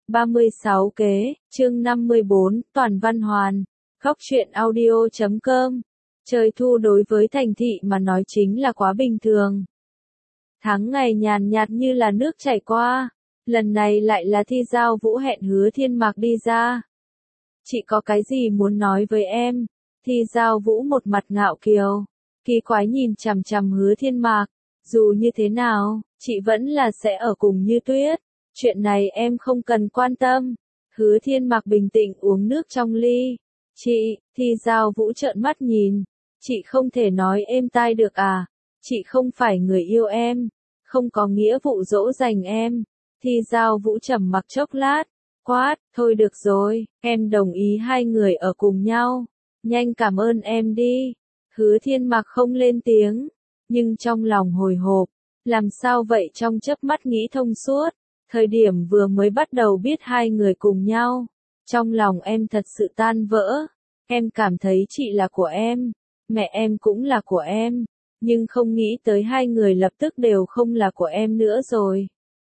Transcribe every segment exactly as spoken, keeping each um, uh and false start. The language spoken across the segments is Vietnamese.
ba mươi sáu kế, chương năm mươi bốn, toàn văn hoàn. Góc truyện audio chấm com. Trời thu đối với thành thị mà nói chính là quá bình thường. Tháng ngày nhàn nhạt như là nước chảy qua. Lần này lại là Thi Giao Vũ hẹn Hứa Thiên Mạc đi ra. Chị có cái gì muốn nói với em? Thi Giao Vũ một mặt ngạo kiều, kỳ quái nhìn chằm chằm Hứa Thiên Mạc. Dù như thế nào, chị vẫn là sẽ ở cùng Như Tuyết. Chuyện này em không cần quan tâm. Hứa Thiên Mạc bình tĩnh uống nước trong ly. Chị, Thi Giao Vũ trợn mắt nhìn. Chị không thể nói êm tai được à? Chị không phải người yêu em, không có nghĩa vụ dỗ dành em. Thi Giao Vũ trầm mặc chốc lát, quát, thôi được rồi, em đồng ý hai người ở cùng nhau. Nhanh cảm ơn em đi. Hứa Thiên Mạc không lên tiếng, nhưng trong lòng hồi hộp, làm sao vậy trong chớp mắt nghĩ thông suốt. Thời điểm vừa mới bắt đầu biết hai người cùng nhau, trong lòng em thật sự tan vỡ. Em cảm thấy chị là của em, mẹ em cũng là của em, nhưng không nghĩ tới hai người lập tức đều không là của em nữa rồi.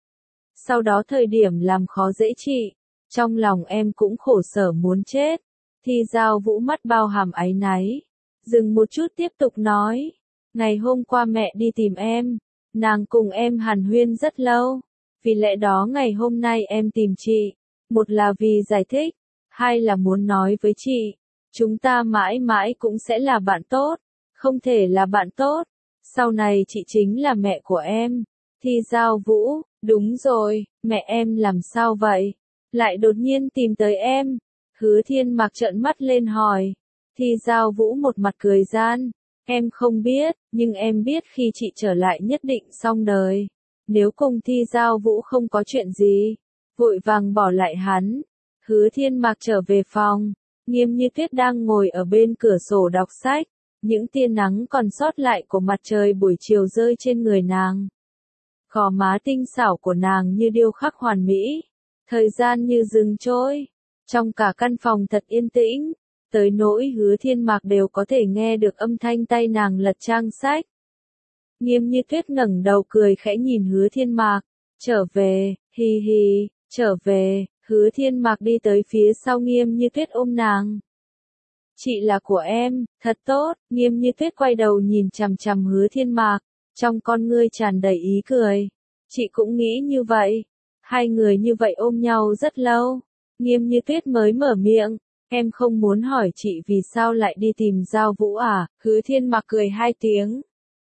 Sau đó thời điểm làm khó dễ chị, trong lòng em cũng khổ sở muốn chết. Thi Giao Vũ mắt bao hàm áy náy, dừng một chút tiếp tục nói, ngày hôm qua mẹ đi tìm em, nàng cùng em hàn huyên rất lâu, vì lẽ đó ngày hôm nay em tìm chị, một là vì giải thích, hai là muốn nói với chị, chúng ta mãi mãi cũng sẽ là bạn tốt, không thể là bạn tốt, sau này chị chính là mẹ của em. Thi Giao Vũ, đúng rồi, mẹ em làm sao vậy? Lại đột nhiên tìm tới em. Hứa Thiên Mạc trợn mắt lên hỏi. Thi Giao Vũ một mặt cười gian. Em không biết, nhưng em biết khi chị trở lại nhất định xong đời. Nếu cùng Thi Giao Vũ không có chuyện gì, vội vàng bỏ lại hắn. Hứa Thiên Mạc trở về phòng. Nghiêm Như Tuyết đang ngồi ở bên cửa sổ đọc sách. Những tia nắng còn sót lại của mặt trời buổi chiều rơi trên người nàng. Gò má tinh xảo của nàng như điêu khắc hoàn mỹ. Thời gian như dừng trôi. Trong cả căn phòng thật yên tĩnh. Tới nỗi Hứa Thiên Mạc đều có thể nghe được âm thanh tay nàng lật trang sách. Nghiêm Như Tuyết ngẩng đầu cười khẽ nhìn Hứa Thiên Mạc. Trở về, hi hi, trở về. Hứa Thiên Mạc đi tới phía sau Nghiêm Như Tuyết ôm nàng. Chị là của em, thật tốt. Nghiêm Như Tuyết quay đầu nhìn chằm chằm Hứa Thiên Mạc, trong con ngươi tràn đầy ý cười. Chị cũng nghĩ như vậy. Hai người như vậy ôm nhau rất lâu. Nghiêm Như Tuyết mới mở miệng. Em không muốn hỏi chị vì sao lại đi tìm Giao Vũ à? Hứa Thiên Mạc cười hai tiếng.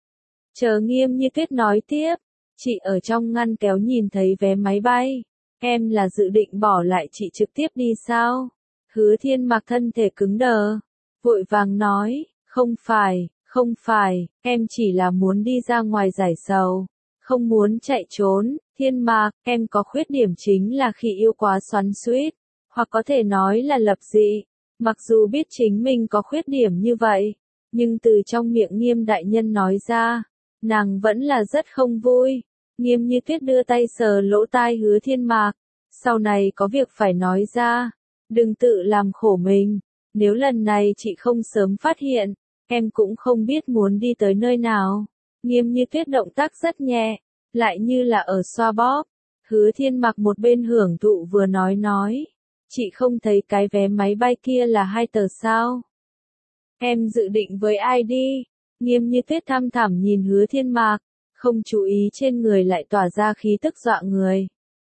Chờ Nghiêm Như Tuyết nói tiếp. Chị ở trong ngăn kéo nhìn thấy vé máy bay. Em là dự định bỏ lại chị trực tiếp đi sao? Hứa Thiên Mạc thân thể cứng đờ. Vội vàng nói. Không phải, không phải, em chỉ là muốn đi ra ngoài giải sầu. Không muốn chạy trốn. Thiên Mạc, em có khuyết điểm chính là khi yêu quá xoắn xuýt, hoặc có thể nói là lập dị. Mặc dù biết chính mình có khuyết điểm như vậy, nhưng từ trong miệng Nghiêm đại nhân nói ra, nàng vẫn là rất không vui. Nghiêm Như Tuyết đưa tay sờ lỗ tai Hứa Thiên Mạc. Sau này có việc phải nói ra, đừng tự làm khổ mình. Nếu lần này chị không sớm phát hiện, em cũng không biết muốn đi tới nơi nào. Nghiêm Như Tuyết động tác rất nhẹ, lại như là ở xoa bóp. Hứa Thiên Mạc một bên hưởng thụ vừa nói nói. Chị không thấy cái vé máy bay kia là hai tờ sao? Em dự định với ai đi? Nghiêm Như Tuyết thăm thẳm nhìn Hứa Thiên Mạc, không chú ý trên người lại tỏa ra khí tức dọa người.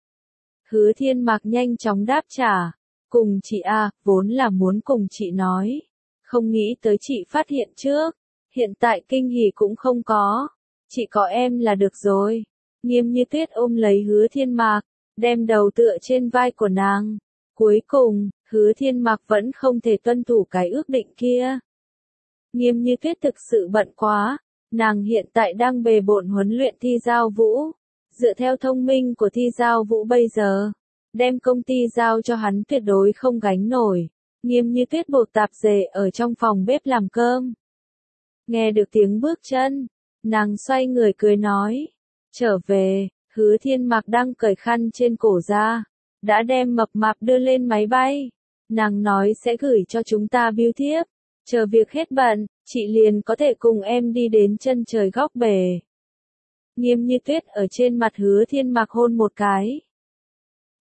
Hứa Thiên Mạc nhanh chóng đáp trả. Cùng chị à, vốn là muốn cùng chị nói. Không nghĩ tới chị phát hiện trước. Hiện tại kinh hỉ cũng không có. Chị có em là được rồi. Nghiêm Như Tuyết ôm lấy Hứa Thiên Mạc, đem đầu tựa trên vai của nàng. Cuối cùng, Hứa Thiên Mạc vẫn không thể tuân thủ cái ước định kia. Nghiêm Như Tuyết thực sự bận quá. Nàng hiện tại đang bề bộn huấn luyện Thi Giao Vũ. Dựa theo thông minh của Thi Giao Vũ bây giờ, đem công ty giao cho hắn tuyệt đối không gánh nổi. Nghiêm Như Tuyết bột tạp dề ở trong phòng bếp làm cơm. Nghe được tiếng bước chân, nàng xoay người cười nói. Trở về. Hứa Thiên Mạc đang cởi khăn trên cổ ra, đã đem mập mạp đưa lên máy bay. Nàng nói sẽ gửi cho chúng ta bưu thiếp. Chờ việc hết bận, chị liền có thể cùng em đi đến chân trời góc bể. Nghiêm Như Tuyết ở trên mặt Hứa Thiên Mạc hôn một cái.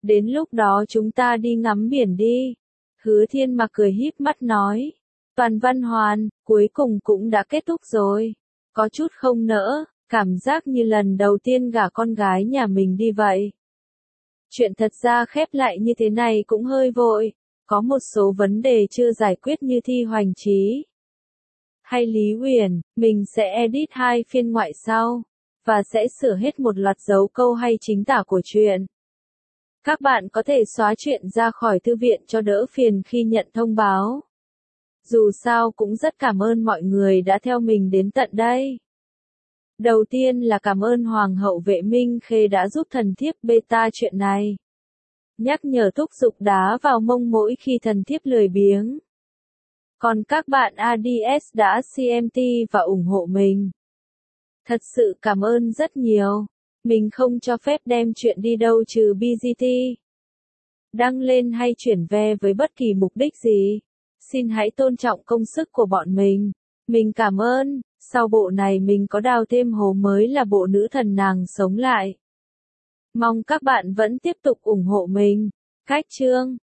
Đến lúc đó chúng ta đi ngắm biển đi. Hứa Thiên Mặc cười híp mắt nói. Toàn Văn Hoàn, cuối cùng cũng đã kết thúc rồi. Có chút không nỡ, cảm giác như lần đầu tiên gả con gái nhà mình đi vậy. Chuyện thật ra khép lại như thế này cũng hơi vội. Có một số vấn đề chưa giải quyết như thi hoành trí. Hay Lý Uyển, mình sẽ edit hai phiên ngoại sau. Và sẽ sửa hết một loạt dấu câu hay chính tả của chuyện. Các bạn có thể xóa chuyện ra khỏi thư viện cho đỡ phiền khi nhận thông báo. Dù sao cũng rất cảm ơn mọi người đã theo mình đến tận đây. Đầu tiên là cảm ơn Hoàng hậu Vệ Minh Khê đã giúp thần thiếp beta chuyện này. Nhắc nhở thúc giục đá vào mông mỗi khi thần thiếp lười biếng. Còn các bạn a đê ét đã xê em tê và ủng hộ mình. Thật sự cảm ơn rất nhiều. Mình không cho phép đem chuyện đi đâu trừ bê giê tê. Đăng lên hay chuyển về với bất kỳ mục đích gì. Xin hãy tôn trọng công sức của bọn mình. Mình cảm ơn. Sau bộ này mình có đào thêm hố mới là bộ nữ thần nàng sống lại. Mong các bạn vẫn tiếp tục ủng hộ mình. Cách chương